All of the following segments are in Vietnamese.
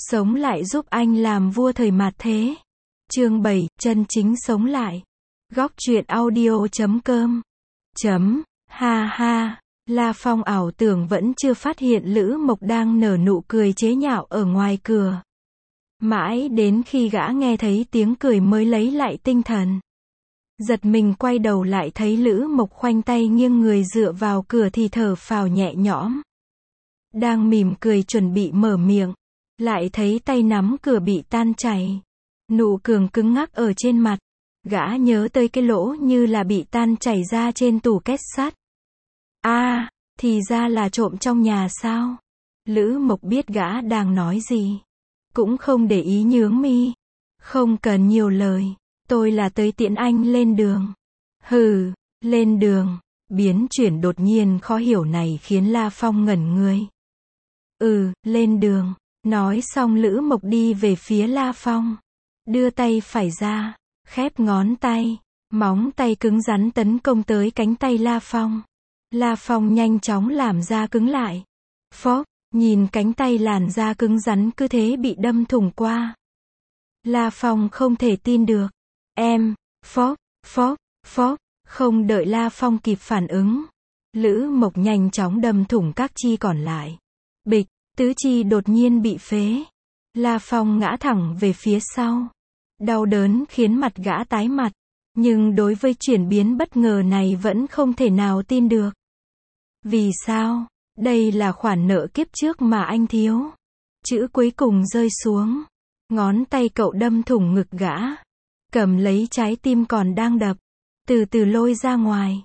Sống lại giúp anh làm vua thời mạt thế. Chương 7, chân chính sống lại. Góc truyện audio.com. Ha ha, La Phong ảo tưởng vẫn chưa phát hiện Lữ Mộc đang nở nụ cười chế nhạo ở ngoài cửa. Mãi đến khi gã nghe thấy tiếng cười mới lấy lại tinh thần. Giật mình quay đầu lại thấy Lữ Mộc khoanh tay nghiêng người dựa vào cửa thì thở phào nhẹ nhõm. Đang mỉm cười chuẩn bị mở miệng, lại thấy tay nắm cửa bị tan chảy. Nụ cười cứng ngắc ở trên mặt. Gã nhớ tới cái lỗ như là bị tan chảy ra trên tủ két sắt. Thì ra là trộm trong nhà sao? Lữ Mộc biết gã đang nói gì. Cũng không để ý nhướng mi. Không cần nhiều lời. Tôi là tới tiễn anh lên đường. Hừ, lên đường. Biến chuyển đột nhiên khó hiểu này khiến La Phong ngẩn người. Lên đường. Nói xong Lữ Mộc đi về phía La Phong. Đưa tay phải ra. Khép ngón tay. Móng tay cứng rắn tấn công tới cánh tay La Phong. La Phong nhanh chóng làm da cứng lại. Phốc, nhìn cánh tay làn da cứng rắn cứ thế bị đâm thủng qua. La Phong không thể tin được. Phốc, không đợi La Phong kịp phản ứng. Lữ Mộc nhanh chóng đâm thủng các chi còn lại. Bịch, tứ chi đột nhiên bị phế. La Phong ngã thẳng về phía sau. Đau đớn khiến mặt gã tái mặt. Nhưng đối với chuyển biến bất ngờ này vẫn không thể nào tin được. Vì sao? Đây là khoản nợ kiếp trước mà anh thiếu. Chữ cuối cùng rơi xuống. Ngón tay cậu đâm thủng ngực gã. Cầm lấy trái tim còn đang đập. Từ từ lôi ra ngoài.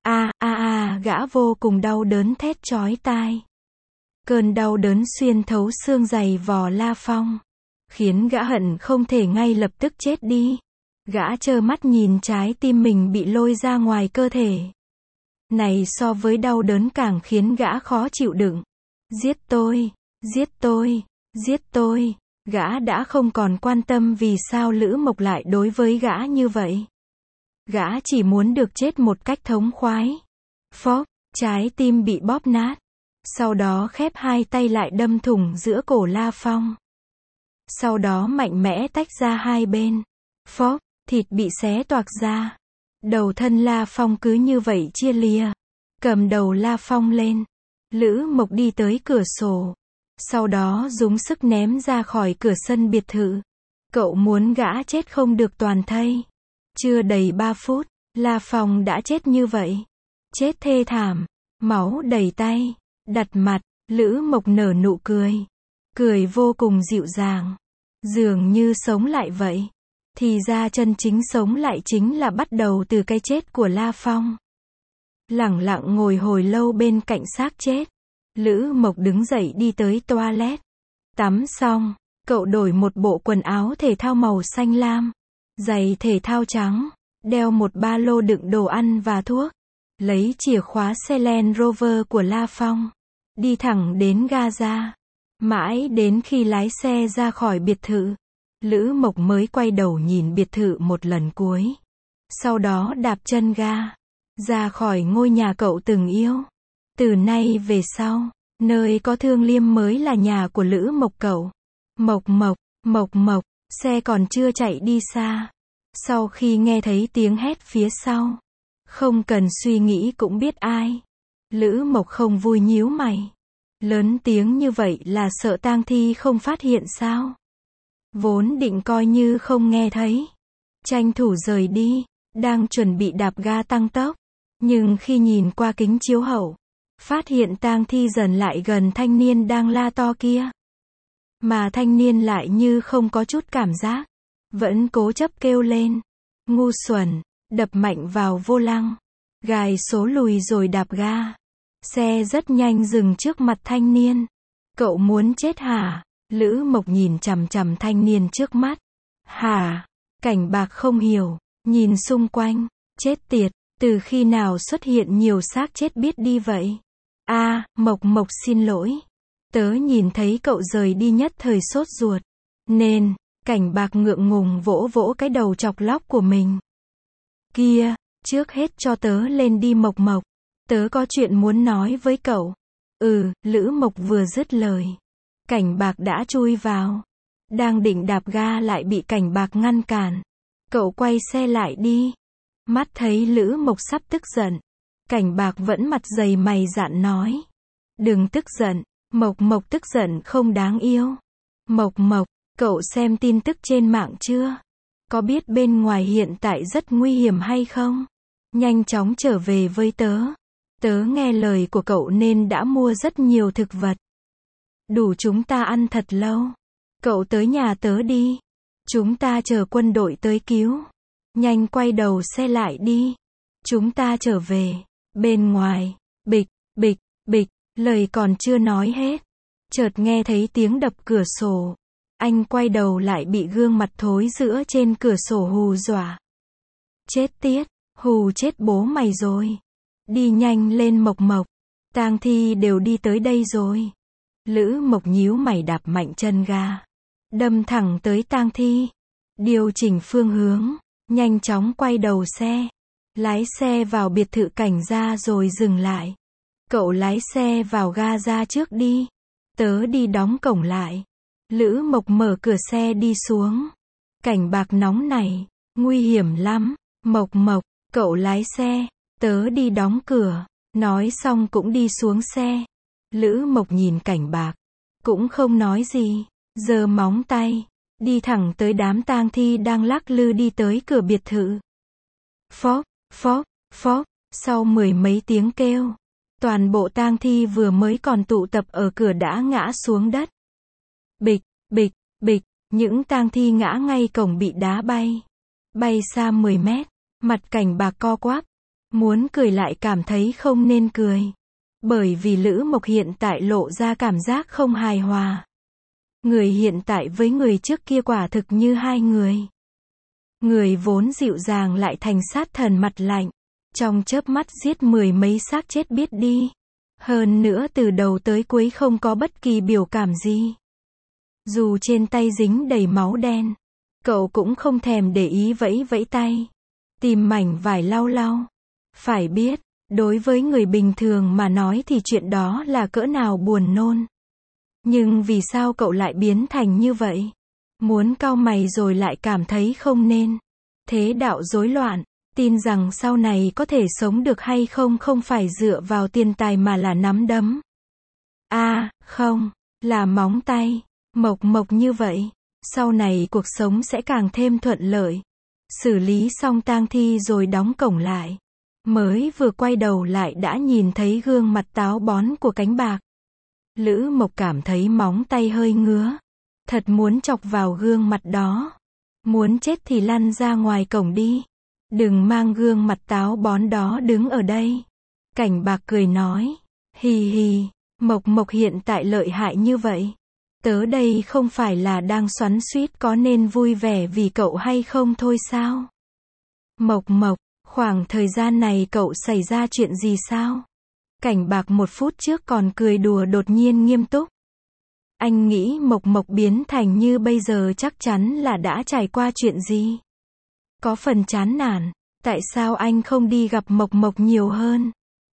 Gã vô cùng đau đớn thét chói tai. Cơn đau đớn xuyên thấu xương dày vò La Phong. Khiến gã hận không thể ngay lập tức chết đi. Gã trơ mắt nhìn trái tim mình bị lôi ra ngoài cơ thể. Này so với đau đớn càng khiến gã khó chịu đựng. Giết tôi, giết tôi, giết tôi. Gã đã không còn quan tâm vì sao Lữ Mộc lại đối với gã như vậy. Gã chỉ muốn được chết một cách thống khoái. Phốc, trái tim bị bóp nát. Sau đó khép hai tay lại đâm thủng giữa cổ La Phong. Sau đó mạnh mẽ tách ra hai bên. Phốc, thịt bị xé toạc ra. Đầu thân La Phong cứ như vậy chia lìa. Cầm đầu La Phong lên. Lữ Mộc đi tới cửa sổ. Sau đó dùng sức ném ra khỏi cửa sân biệt thự. Cậu muốn gã chết không được toàn thây. Chưa đầy 3 phút, La Phong đã chết như vậy. Chết thê thảm. Máu đầy tay. Đặt mặt. Lữ Mộc nở nụ cười. Cười vô cùng dịu dàng. Dường như sống lại vậy. Thì ra chân chính sống lại chính là bắt đầu từ cái chết của La Phong. Lẳng lặng ngồi hồi lâu bên cạnh xác chết. Lữ Mộc đứng dậy đi tới toilet. Tắm xong, cậu đổi một bộ quần áo thể thao màu xanh lam. Giày thể thao trắng. Đeo một ba lô đựng đồ ăn và thuốc. Lấy chìa khóa xe Land Rover của La Phong. Đi thẳng đến Gaza. Mãi đến khi lái xe ra khỏi biệt thự. Lữ Mộc mới quay đầu nhìn biệt thự một lần cuối. Sau đó đạp chân ga. Ra khỏi ngôi nhà cậu từng yêu. Từ nay về sau, nơi có Thương Liêm mới là nhà của Lữ Mộc cậu. Mộc, xe còn chưa chạy đi xa. Sau khi nghe thấy tiếng hét phía sau. Không cần suy nghĩ cũng biết ai. Lữ Mộc không vui nhíu mày. Lớn tiếng như vậy là sợ tang thi không phát hiện sao? Vốn định coi như không nghe thấy. Tranh thủ rời đi. Đang chuẩn bị đạp ga tăng tốc. Nhưng khi nhìn qua kính chiếu hậu. Phát hiện tang thi dần lại gần thanh niên đang la to kia. Mà thanh niên lại như không có chút cảm giác. Vẫn cố chấp kêu lên. Ngu xuẩn. Đập mạnh vào vô lăng. Gài số lùi rồi đạp ga. Xe rất nhanh dừng trước mặt thanh niên. Cậu muốn chết hả? Lữ Mộc nhìn chằm chằm thanh niên trước mắt. Hả? Cảnh Bạc không hiểu. Nhìn xung quanh. Chết tiệt. Từ khi nào xuất hiện nhiều xác chết biết đi vậy? Mộc xin lỗi. Tớ nhìn thấy cậu rời đi nhất thời sốt ruột. Nên, Cảnh Bạc ngượng ngùng vỗ vỗ cái đầu chọc lóc của mình. Kia, trước hết cho tớ lên đi Mộc. Tớ có chuyện muốn nói với cậu. Lữ Mộc vừa dứt lời. Cảnh Bạc đã chui vào. Đang định đạp ga lại bị Cảnh Bạc ngăn cản. Cậu quay xe lại đi. Mắt thấy Lữ Mộc sắp tức giận. Cảnh Bạc vẫn mặt dày mày dạn nói. Đừng tức giận, Mộc Mộc tức giận không đáng yêu. Mộc Mộc, cậu xem tin tức trên mạng chưa? Có biết bên ngoài hiện tại rất nguy hiểm hay không? Nhanh chóng trở về với tớ. Tớ nghe lời của cậu nên đã mua rất nhiều thực vật. Đủ chúng ta ăn thật lâu. Cậu tới nhà tớ đi. Chúng ta chờ quân đội tới cứu. Nhanh quay đầu xe lại đi. Chúng ta trở về. Bên ngoài, bịch, bịch, bịch, lời còn chưa nói hết. Chợt nghe thấy tiếng đập cửa sổ. Anh quay đầu lại bị gương mặt thối rữa trên cửa sổ hù dọa. Chết tiết, hù chết bố mày rồi. Đi nhanh lên Mộc Mộc. Tang thi đều đi tới đây rồi. Lữ Mộc nhíu mày đạp mạnh chân ga. Đâm thẳng tới tang thi. Điều chỉnh phương hướng. Nhanh chóng quay đầu xe. Lái xe vào biệt thự Cảnh gia rồi dừng lại. Cậu lái xe vào ga ra trước đi. Tớ đi đóng cổng lại. Lữ Mộc mở cửa xe đi xuống. Cảnh Bạc nóng này. Nguy hiểm lắm. Mộc Mộc, cậu lái xe. Tớ đi đóng cửa. Nói xong cũng đi xuống xe. Lữ Mộc nhìn Cảnh Bạc. Cũng không nói gì. Giơ móng tay. Đi thẳng tới đám tang thi đang lắc lư đi tới cửa biệt thự. Phốc, phốc, phốc. Sau mười mấy tiếng kêu. Toàn bộ tang thi vừa mới còn tụ tập ở cửa đã ngã xuống đất. Bịch, bịch, bịch. Những tang thi ngã ngay cổng bị đá bay. Bay xa 10 mét. Mặt Cảnh Bạc co quắp. Muốn cười lại cảm thấy không nên cười. Bởi vì Lữ Mộc hiện tại lộ ra cảm giác không hài hòa. Người hiện tại với người trước kia quả thực như hai người. Người vốn dịu dàng lại thành sát thần mặt lạnh. Trong chớp mắt giết mười mấy xác chết biết đi. Hơn nữa từ đầu tới cuối không có bất kỳ biểu cảm gì. Dù trên tay dính đầy máu đen. Cậu cũng không thèm để ý vẫy vẫy tay. Tìm mảnh vải lau lau. Phải biết, đối với người bình thường mà nói thì chuyện đó là cỡ nào buồn nôn. Nhưng vì sao cậu lại biến thành như vậy? Muốn cau mày rồi lại cảm thấy không nên. Thế đạo rối loạn, tin rằng sau này có thể sống được hay không không phải dựa vào tiền tài mà là nắm đấm. Không, là móng tay. Mộc Mộc như vậy, sau này cuộc sống sẽ càng thêm thuận lợi. Xử lý xong tang thi rồi đóng cổng lại. Mới vừa quay đầu lại đã nhìn thấy gương mặt táo bón của Cảnh Bạc. Lữ Mộc cảm thấy móng tay hơi ngứa. Thật muốn chọc vào gương mặt đó. Muốn chết thì lăn ra ngoài cổng đi. Đừng mang gương mặt táo bón đó đứng ở đây. Cảnh Bạc cười nói. Hì hì, Mộc Mộc hiện tại lợi hại như vậy. Tớ đây không phải là đang xoắn xuýt có nên vui vẻ vì cậu hay không thôi sao? Mộc Mộc, khoảng thời gian này cậu xảy ra chuyện gì sao? Cảnh Bạc 1 phút trước còn cười đùa đột nhiên nghiêm túc. Anh nghĩ Mộc Mộc biến thành như bây giờ chắc chắn là đã trải qua chuyện gì? Có phần chán nản, tại sao anh không đi gặp Mộc Mộc nhiều hơn?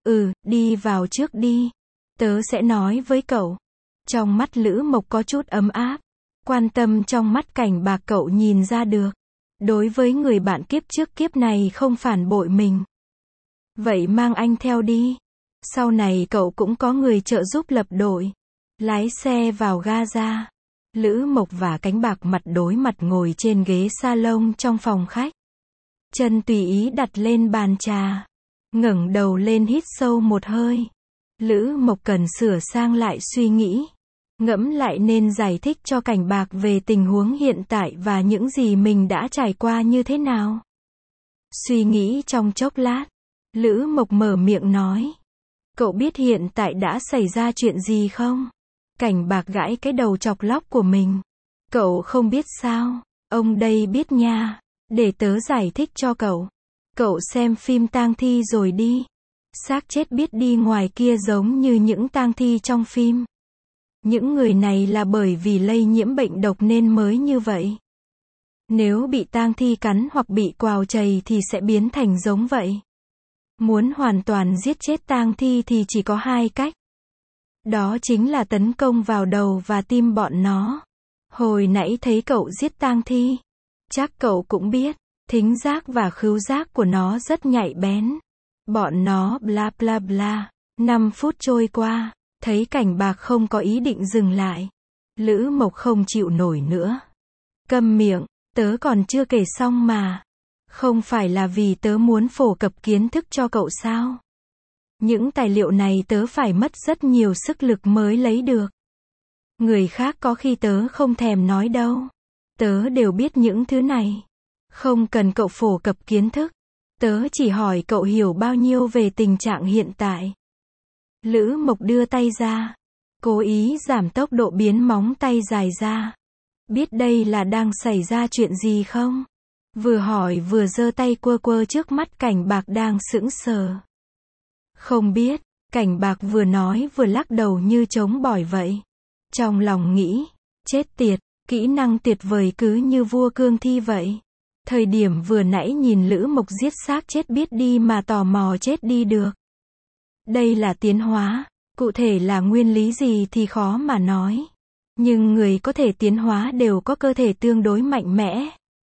Đi vào trước đi. Tớ sẽ nói với cậu. Trong mắt Lữ Mộc có chút ấm áp. Quan tâm trong mắt Cảnh Bạc cậu nhìn ra được. Đối với người bạn kiếp trước kiếp này không phản bội mình. Vậy mang anh theo đi. Sau này cậu cũng có người trợ giúp lập đội. Lái xe vào ga ra. Lữ Mộc và Cảnh Bạc mặt đối mặt ngồi trên ghế salon trong phòng khách. Chân tùy ý đặt lên bàn trà. Ngẩng đầu lên hít sâu một hơi. Lữ Mộc cần sửa sang lại suy nghĩ. Ngẫm lại nên giải thích cho Cảnh Bạc về tình huống hiện tại và những gì mình đã trải qua như thế nào. Suy nghĩ trong chốc lát. Lữ Mộc mở miệng nói. Cậu biết hiện tại đã xảy ra chuyện gì không? Cảnh Bạc gãi cái đầu chọc lóc của mình. Cậu không biết sao? Ông đây biết nha. Để tớ giải thích cho cậu. Cậu xem phim tang thi rồi đi. Xác chết biết đi ngoài kia giống như những tang thi trong phim. Những người này là bởi vì lây nhiễm bệnh độc nên mới như vậy. Nếu bị tang thi cắn hoặc bị quào chày thì sẽ biến thành giống vậy. Muốn hoàn toàn giết chết tang thi thì chỉ có 2 cách. Đó chính là tấn công vào đầu và tim bọn nó. Hồi nãy thấy cậu giết tang thi. Chắc cậu cũng biết, thính giác và khứu giác của nó rất nhạy bén. Bọn nó bla bla bla. 5 phút trôi qua, thấy Cảnh Bạc không có ý định dừng lại. Lữ Mộc không chịu nổi nữa. Câm miệng, tớ còn chưa kể xong mà. Không phải là vì tớ muốn phổ cập kiến thức cho cậu sao? Những tài liệu này tớ phải mất rất nhiều sức lực mới lấy được. Người khác có khi tớ không thèm nói đâu. Tớ đều biết những thứ này. Không cần cậu phổ cập kiến thức. Tớ chỉ hỏi cậu hiểu bao nhiêu về tình trạng hiện tại. Lữ Mộc đưa tay ra. Cố ý giảm tốc độ biến móng tay dài ra. Biết đây là đang xảy ra chuyện gì không? Vừa hỏi vừa giơ tay quơ quơ trước mắt Cảnh Bạc đang sững sờ. Không biết, Cảnh Bạc vừa nói vừa lắc đầu như trống bỏi vậy. Trong lòng nghĩ, chết tiệt, kỹ năng tuyệt vời cứ như vua cương thi vậy. Thời điểm vừa nãy nhìn Lữ Mộc giết xác chết biết đi mà tò mò chết đi được. Đây là tiến hóa, cụ thể là nguyên lý gì thì khó mà nói. Nhưng người có thể tiến hóa đều có cơ thể tương đối mạnh mẽ.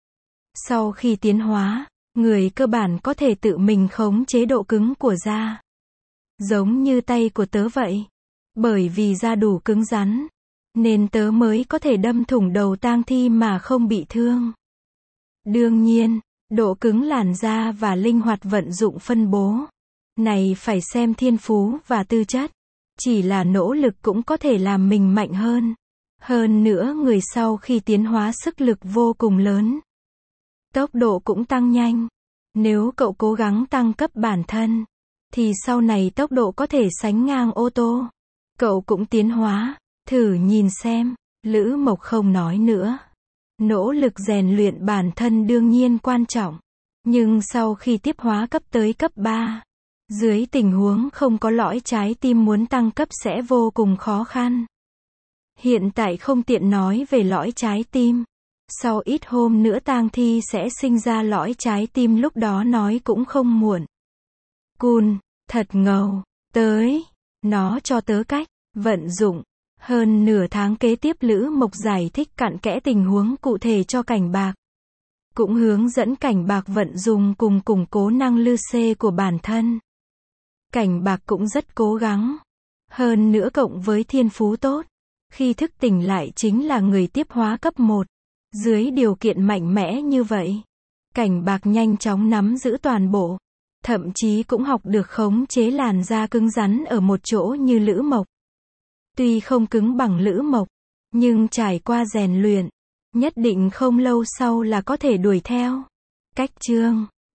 Sau khi tiến hóa, người cơ bản có thể tự mình khống chế độ cứng của da. Giống như tay của tớ vậy. Bởi vì da đủ cứng rắn, nên tớ mới có thể đâm thủng đầu tang thi mà không bị thương. Đương nhiên, độ cứng làn da và linh hoạt vận dụng phân bố này phải xem thiên phú và tư chất. Chỉ là nỗ lực cũng có thể làm mình mạnh hơn. Hơn nữa người sau khi tiến hóa sức lực vô cùng lớn. Tốc độ cũng tăng nhanh. Nếu cậu cố gắng tăng cấp bản thân, thì sau này tốc độ có thể sánh ngang ô tô. Cậu cũng tiến hóa, thử nhìn xem. Lữ Mộc không nói nữa. Nỗ lực rèn luyện bản thân đương nhiên quan trọng. Nhưng sau khi tiếp hóa cấp tới cấp 3, dưới tình huống không có lõi trái tim muốn tăng cấp sẽ vô cùng khó khăn. Hiện tại không tiện nói về lõi trái tim. Sau ít hôm nữa tang thi sẽ sinh ra lõi trái tim, lúc đó nói cũng không muộn. Cun, thật ngầu, tới, nó cho tớ cách vận dụng. Hơn nửa tháng kế tiếp Lữ Mộc giải thích cặn kẽ tình huống cụ thể cho Cảnh Bạc. Cũng hướng dẫn Cảnh Bạc vận dụng cùng củng cố năng lực của bản thân. Cảnh Bạc cũng rất cố gắng. Hơn nữa cộng với thiên phú tốt. Khi thức tỉnh lại chính là người tiếp hóa cấp 1. Dưới điều kiện mạnh mẽ như vậy, Cảnh Bạc nhanh chóng nắm giữ toàn bộ. Thậm chí cũng học được khống chế làn da cứng rắn ở một chỗ như Lữ Mộc. Tuy không cứng bằng Lữ Mộc, nhưng trải qua rèn luyện, nhất định không lâu sau là có thể đuổi theo. Cách chương